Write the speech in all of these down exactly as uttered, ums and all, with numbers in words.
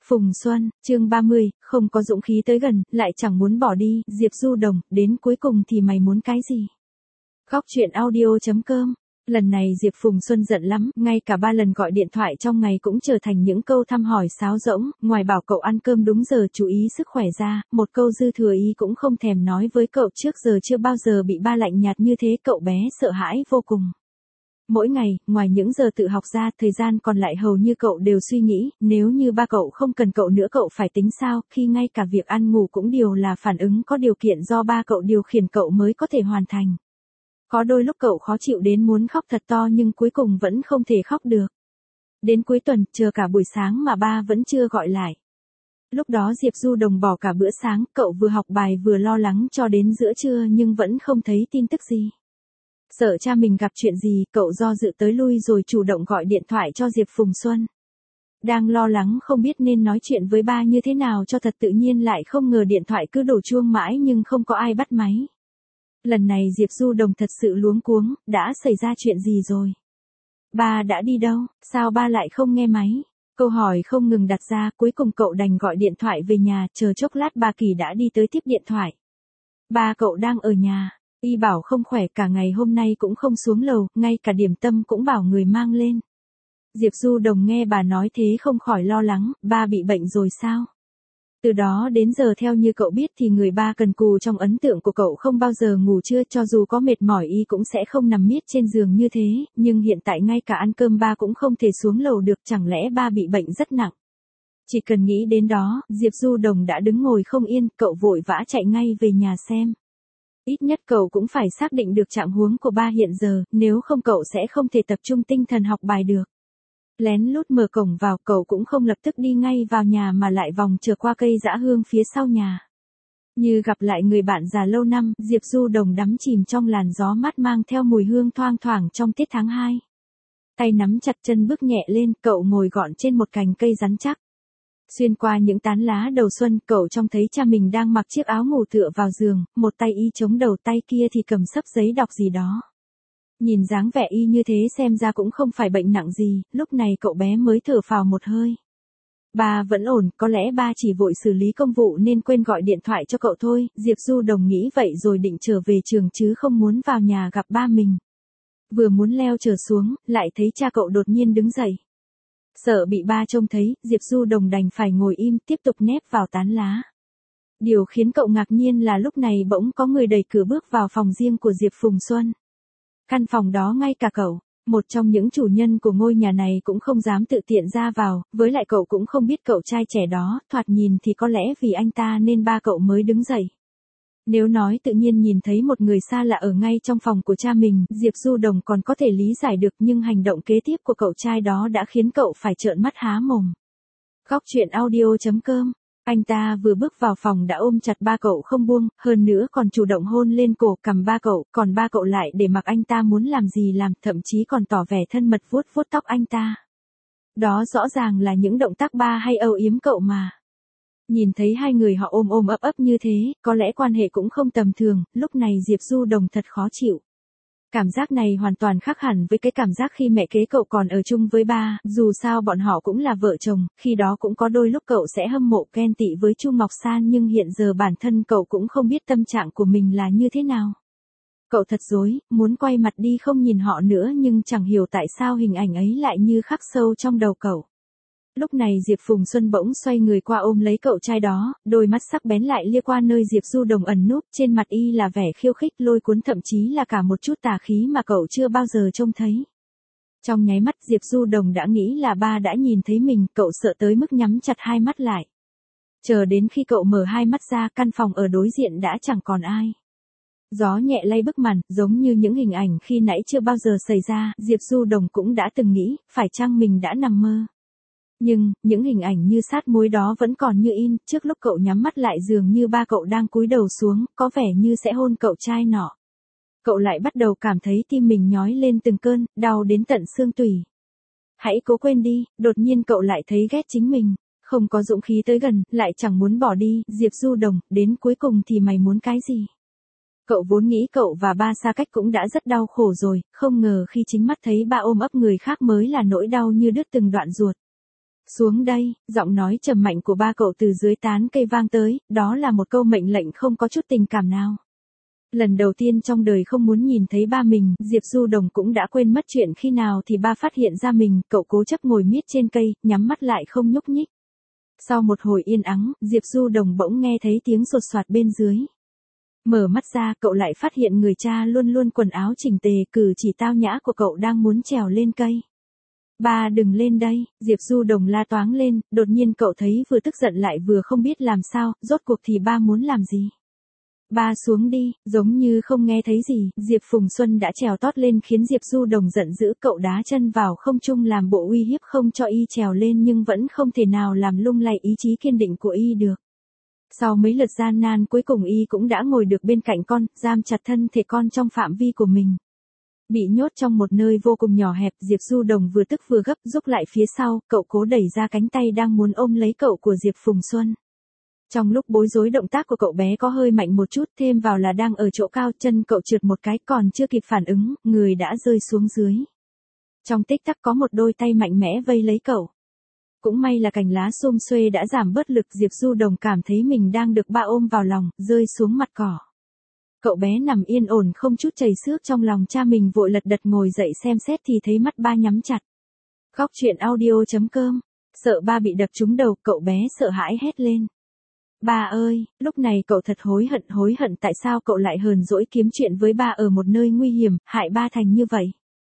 Phùng Xuân, chương ba mươi, không có dũng khí tới gần, lại chẳng muốn bỏ đi, Diệp Du Đồng, đến cuối cùng thì mày muốn cái gì? Góc truyện audio.com. Lần này Diệp Phùng Xuân giận lắm, ngay cả ba lần gọi điện thoại trong ngày cũng trở thành những câu thăm hỏi sáo rỗng, ngoài bảo cậu ăn cơm đúng giờ chú ý sức khỏe ra, một câu dư thừa ý cũng không thèm nói với cậu, trước giờ chưa bao giờ bị ba lạnh nhạt như thế, cậu bé sợ hãi vô cùng. Mỗi ngày, ngoài những giờ tự học ra, thời gian còn lại hầu như cậu đều suy nghĩ, nếu như ba cậu không cần cậu nữa cậu phải tính sao, khi ngay cả việc ăn ngủ cũng đều là phản ứng có điều kiện do ba cậu điều khiển cậu mới có thể hoàn thành. Có đôi lúc cậu khó chịu đến muốn khóc thật to nhưng cuối cùng vẫn không thể khóc được. Đến cuối tuần, chờ cả buổi sáng mà ba vẫn chưa gọi lại. Lúc đó Diệp Du Đồng bỏ cả bữa sáng, cậu vừa học bài vừa lo lắng cho đến giữa trưa nhưng vẫn không thấy tin tức gì. Sợ cha mình gặp chuyện gì, cậu do dự tới lui rồi chủ động gọi điện thoại cho Diệp Phùng Xuân. Đang lo lắng không biết nên nói chuyện với ba như thế nào cho thật tự nhiên, lại không ngờ điện thoại cứ đổ chuông mãi nhưng không có ai bắt máy. Lần này Diệp Du Đồng thật sự luống cuống, đã xảy ra chuyện gì rồi? Ba đã đi đâu, sao ba lại không nghe máy? Câu hỏi không ngừng đặt ra, cuối cùng cậu đành gọi điện thoại về nhà, chờ chốc lát ba Kỳ đã đi tới tiếp điện thoại. Ba cậu đang ở nhà. Y bảo không khỏe, cả ngày hôm nay cũng không xuống lầu, ngay cả điểm tâm cũng bảo người mang lên. Diệp Du Đồng nghe bà nói thế không khỏi lo lắng, ba bị bệnh rồi sao? Từ đó đến giờ theo như cậu biết thì người ba cần cù trong ấn tượng của cậu không bao giờ ngủ trưa, cho dù có mệt mỏi y cũng sẽ không nằm miết trên giường như thế, nhưng hiện tại ngay cả ăn cơm ba cũng không thể xuống lầu được, chẳng lẽ ba bị bệnh rất nặng? Chỉ cần nghĩ đến đó, Diệp Du Đồng đã đứng ngồi không yên, cậu vội vã chạy ngay về nhà xem. Ít nhất cậu cũng phải xác định được trạng huống của ba hiện giờ, nếu không cậu sẽ không thể tập trung tinh thần học bài được. Lén lút mở cổng vào, cậu cũng không lập tức đi ngay vào nhà mà lại vòng trở qua cây dã hương phía sau nhà. Như gặp lại người bạn già lâu năm, Diệp Du Đồng đắm chìm trong làn gió mát mang theo mùi hương thoang thoảng trong tiết tháng hai. Tay nắm chặt chân bước nhẹ lên, cậu ngồi gọn trên một cành cây rắn chắc. Xuyên qua những tán lá đầu xuân, cậu trông thấy cha mình đang mặc chiếc áo ngủ tựa vào giường, một tay y chống đầu, tay kia thì cầm xấp giấy đọc gì đó. Nhìn dáng vẻ y như thế xem ra cũng không phải bệnh nặng gì, lúc này cậu bé mới thở phào một hơi. Ba vẫn ổn, có lẽ ba chỉ vội xử lý công vụ nên quên gọi điện thoại cho cậu thôi, Diệp Du Đồng nghĩ vậy rồi định trở về trường chứ không muốn vào nhà gặp ba mình. Vừa muốn leo trở xuống, lại thấy cha cậu đột nhiên đứng dậy. Sợ bị ba trông thấy, Diệp Du Đồng đành phải ngồi im tiếp tục nép vào tán lá. Điều khiến cậu ngạc nhiên là lúc này bỗng có người đẩy cửa bước vào phòng riêng của Diệp Phùng Xuân. Căn phòng đó ngay cả cậu, một trong những chủ nhân của ngôi nhà này cũng không dám tự tiện ra vào, với lại cậu cũng không biết cậu trai trẻ đó, thoạt nhìn thì có lẽ vì anh ta nên ba cậu mới đứng dậy. Nếu nói tự nhiên nhìn thấy một người xa lạ ở ngay trong phòng của cha mình, Diệp Du Đồng còn có thể lý giải được, nhưng hành động kế tiếp của cậu trai đó đã khiến cậu phải trợn mắt há mồm. Góc truyện audio.com. Anh ta vừa bước vào phòng đã ôm chặt ba cậu không buông, hơn nữa còn chủ động hôn lên cổ cằm ba cậu, còn ba cậu lại để mặc anh ta muốn làm gì làm, thậm chí còn tỏ vẻ thân mật vuốt vuốt tóc anh ta. Đó rõ ràng là những động tác ba hay âu yếm cậu mà. Nhìn thấy hai người họ ôm ôm ấp ấp như thế, có lẽ quan hệ cũng không tầm thường, lúc này Diệp Du Đồng thật khó chịu. Cảm giác này hoàn toàn khác hẳn với cái cảm giác khi mẹ kế cậu còn ở chung với ba, dù sao bọn họ cũng là vợ chồng, khi đó cũng có đôi lúc cậu sẽ hâm mộ ghen tị với Chu Ngọc San, nhưng hiện giờ bản thân cậu cũng không biết tâm trạng của mình là như thế nào. Cậu thật rối, muốn quay mặt đi không nhìn họ nữa nhưng chẳng hiểu tại sao hình ảnh ấy lại như khắc sâu trong đầu cậu. Lúc này Diệp Phùng Xuân bỗng xoay người qua ôm lấy cậu trai đó, đôi mắt sắc bén lại lia qua nơi Diệp Du Đồng ẩn núp, trên mặt y là vẻ khiêu khích lôi cuốn, thậm chí là cả một chút tà khí mà cậu chưa bao giờ trông thấy. Trong nháy mắt Diệp Du Đồng đã nghĩ là ba đã nhìn thấy mình, cậu sợ tới mức nhắm chặt hai mắt lại. Chờ đến khi cậu mở hai mắt ra, căn phòng ở đối diện đã chẳng còn ai. Gió nhẹ lay bức màn, giống như những hình ảnh khi nãy chưa bao giờ xảy ra, Diệp Du Đồng cũng đã từng nghĩ, phải chăng mình đã nằm mơ. Nhưng, những hình ảnh như sát muối đó vẫn còn như in, trước lúc cậu nhắm mắt lại dường như ba cậu đang cúi đầu xuống, có vẻ như sẽ hôn cậu trai nọ. Cậu lại bắt đầu cảm thấy tim mình nhói lên từng cơn, đau đến tận xương tủy. Hãy cố quên đi, đột nhiên cậu lại thấy ghét chính mình, không có dũng khí tới gần, lại chẳng muốn bỏ đi, Diệp Du Đồng, đến cuối cùng thì mày muốn cái gì? Cậu vốn nghĩ cậu và ba xa cách cũng đã rất đau khổ rồi, không ngờ khi chính mắt thấy ba ôm ấp người khác mới là nỗi đau như đứt từng đoạn ruột. Xuống đây, giọng nói trầm mạnh của ba cậu từ dưới tán cây vang tới, đó là một câu mệnh lệnh không có chút tình cảm nào. Lần đầu tiên trong đời không muốn nhìn thấy ba mình, Diệp Du Đồng cũng đã quên mất chuyện khi nào thì ba phát hiện ra mình, cậu cố chấp ngồi miết trên cây, nhắm mắt lại không nhúc nhích. Sau một hồi yên ắng, Diệp Du Đồng bỗng nghe thấy tiếng sột soạt bên dưới. Mở mắt ra, cậu lại phát hiện người cha luôn luôn quần áo chỉnh tề, cử chỉ tao nhã của cậu đang muốn trèo lên cây. Ba đừng lên đây, Diệp Du Đồng la toáng lên, đột nhiên cậu thấy vừa tức giận lại vừa không biết làm sao, rốt cuộc thì ba muốn làm gì. Ba xuống đi, giống như không nghe thấy gì, Diệp Phùng Xuân đã trèo tót lên khiến Diệp Du Đồng giận dữ, cậu đá chân vào không trung làm bộ uy hiếp không cho y trèo lên nhưng vẫn không thể nào làm lung lay ý chí kiên định của y được. Sau mấy lượt gian nan cuối cùng y cũng đã ngồi được bên cạnh con, giam chặt thân thể con trong phạm vi của mình. Bị nhốt trong một nơi vô cùng nhỏ hẹp, Diệp Du Đồng vừa tức vừa gấp rút lại phía sau, cậu cố đẩy ra cánh tay đang muốn ôm lấy cậu của Diệp Phùng Xuân. Trong lúc bối rối động tác của cậu bé có hơi mạnh một chút, thêm vào là đang ở chỗ cao, chân cậu trượt một cái còn chưa kịp phản ứng, người đã rơi xuống dưới. Trong tích tắc có một đôi tay mạnh mẽ vây lấy cậu. Cũng may là cành lá xum xuê đã giảm bớt lực, Diệp Du Đồng cảm thấy mình đang được ba ôm vào lòng, rơi xuống mặt cỏ. Cậu bé nằm yên ổn không chút chảy xước trong lòng cha mình, vội lật đật ngồi dậy xem xét thì thấy mắt ba nhắm chặt. Khóc chuyện audio chấm com. Sợ ba bị đập trúng đầu, cậu bé sợ hãi hét lên. Ba ơi, lúc này cậu thật hối hận hối hận tại sao cậu lại hờn dỗi kiếm chuyện với ba ở một nơi nguy hiểm, hại ba thành như vậy.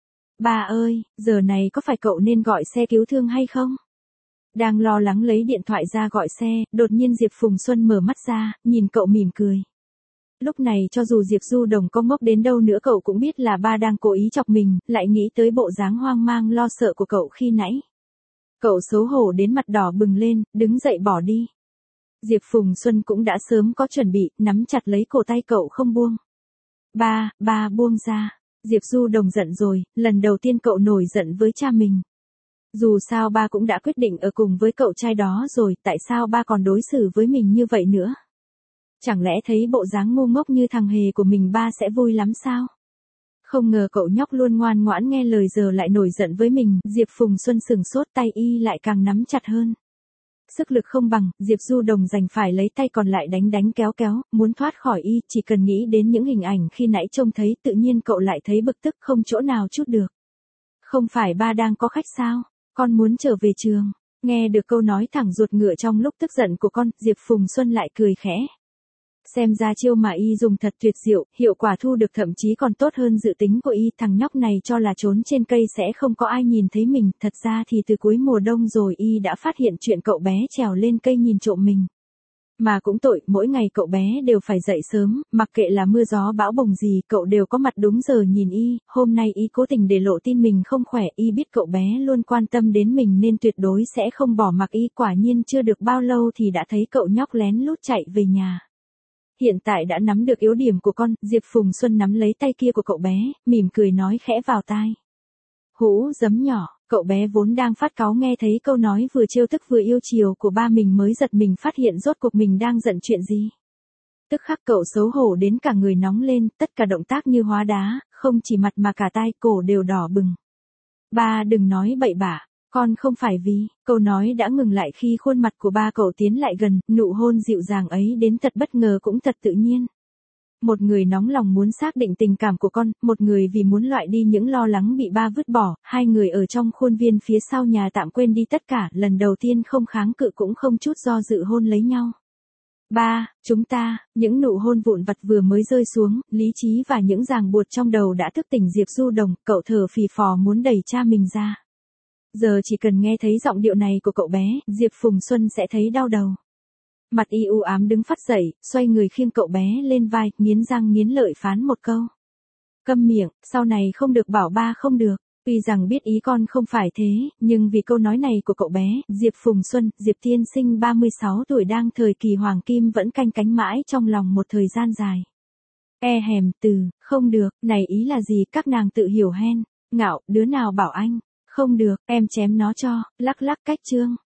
Ba ơi, giờ này có phải cậu nên gọi xe cứu thương hay không? Đang lo lắng lấy điện thoại ra gọi xe, đột nhiên Diệp Phùng Xuân mở mắt ra, nhìn cậu mỉm cười. Lúc này cho dù Diệp Du Đồng có ngốc đến đâu nữa cậu cũng biết là ba đang cố ý chọc mình, lại nghĩ tới bộ dáng hoang mang lo sợ của cậu khi nãy. Cậu xấu hổ đến mặt đỏ bừng lên, đứng dậy bỏ đi. Diệp Phùng Xuân cũng đã sớm có chuẩn bị, nắm chặt lấy cổ tay cậu không buông. Ba, ba buông ra. Diệp Du Đồng giận rồi, lần đầu tiên cậu nổi giận với cha mình. Dù sao ba cũng đã quyết định ở cùng với cậu trai đó rồi, tại sao ba còn đối xử với mình như vậy nữa? Chẳng lẽ thấy bộ dáng ngu ngốc như thằng hề của mình ba sẽ vui lắm sao? Không ngờ cậu nhóc luôn ngoan ngoãn nghe lời giờ lại nổi giận với mình, Diệp Phùng Xuân sừng sốt, tay y lại càng nắm chặt hơn. Sức lực không bằng, Diệp Du Đồng đành phải lấy tay còn lại đánh đánh kéo kéo, muốn thoát khỏi y, chỉ cần nghĩ đến những hình ảnh khi nãy trông thấy tự nhiên cậu lại thấy bực tức không chỗ nào trút được. Không phải ba đang có khách sao? Con muốn trở về trường. Nghe được câu nói thẳng ruột ngựa trong lúc tức giận của con, Diệp Phùng Xuân lại cười khẽ. Xem ra chiêu mà y dùng thật tuyệt diệu, hiệu quả thu được thậm chí còn tốt hơn dự tính của y. Thằng nhóc này cho là trốn trên cây sẽ không có ai nhìn thấy mình, thật ra thì từ cuối mùa đông rồi y đã phát hiện chuyện cậu bé trèo lên cây nhìn trộm mình. Mà cũng tội, mỗi ngày cậu bé đều phải dậy sớm, mặc kệ là mưa gió bão bùng gì, cậu đều có mặt đúng giờ nhìn y. Hôm nay y cố tình để lộ tin mình không khỏe, y biết cậu bé luôn quan tâm đến mình nên tuyệt đối sẽ không bỏ mặc y. Quả nhiên chưa được bao lâu thì đã thấy cậu nhóc lén lút chạy về nhà. Hiện tại đã nắm được yếu điểm của con, Diệp Phùng Xuân nắm lấy tay kia của cậu bé, mỉm cười nói khẽ vào tai. Hũ giấm nhỏ, cậu bé vốn đang phát cáu nghe thấy câu nói vừa trêu tức vừa yêu chiều của ba mình mới giật mình phát hiện rốt cuộc mình đang giận chuyện gì. Tức khắc cậu xấu hổ đến cả người nóng lên, tất cả động tác như hóa đá, không chỉ mặt mà cả tai cổ đều đỏ bừng. Ba đừng nói bậy bạ. Con không phải vì, câu nói đã ngừng lại khi khuôn mặt của ba cậu tiến lại gần, nụ hôn dịu dàng ấy đến thật bất ngờ cũng thật tự nhiên. Một người nóng lòng muốn xác định tình cảm của con, một người vì muốn loại đi những lo lắng bị ba vứt bỏ, hai người ở trong khuôn viên phía sau nhà tạm quên đi tất cả, lần đầu tiên không kháng cự cũng không chút do dự hôn lấy nhau. Ba, chúng ta, những nụ hôn vụn vặt vừa mới rơi xuống, lý trí và những ràng buộc trong đầu đã thức tỉnh Diệp Du Đồng, cậu thở phì phò muốn đẩy cha mình ra. Giờ chỉ cần nghe thấy giọng điệu này của cậu bé, Diệp Phùng Xuân sẽ thấy đau đầu. Mặt y u ám đứng phắt dậy, xoay người khiêng cậu bé lên vai, nghiến răng nghiến lợi phán một câu. Câm miệng, sau này không được bảo ba không được. Tuy rằng biết ý con không phải thế, nhưng vì câu nói này của cậu bé, Diệp Phùng Xuân, Diệp Tiên Sinh ba mươi sáu tuổi đang thời kỳ hoàng kim vẫn canh cánh mãi trong lòng một thời gian dài. E hèm từ, không được, này ý là gì các nàng tự hiểu hen, ngạo, đứa nào bảo anh. Không được, em chém nó cho, lắc lắc cách trương.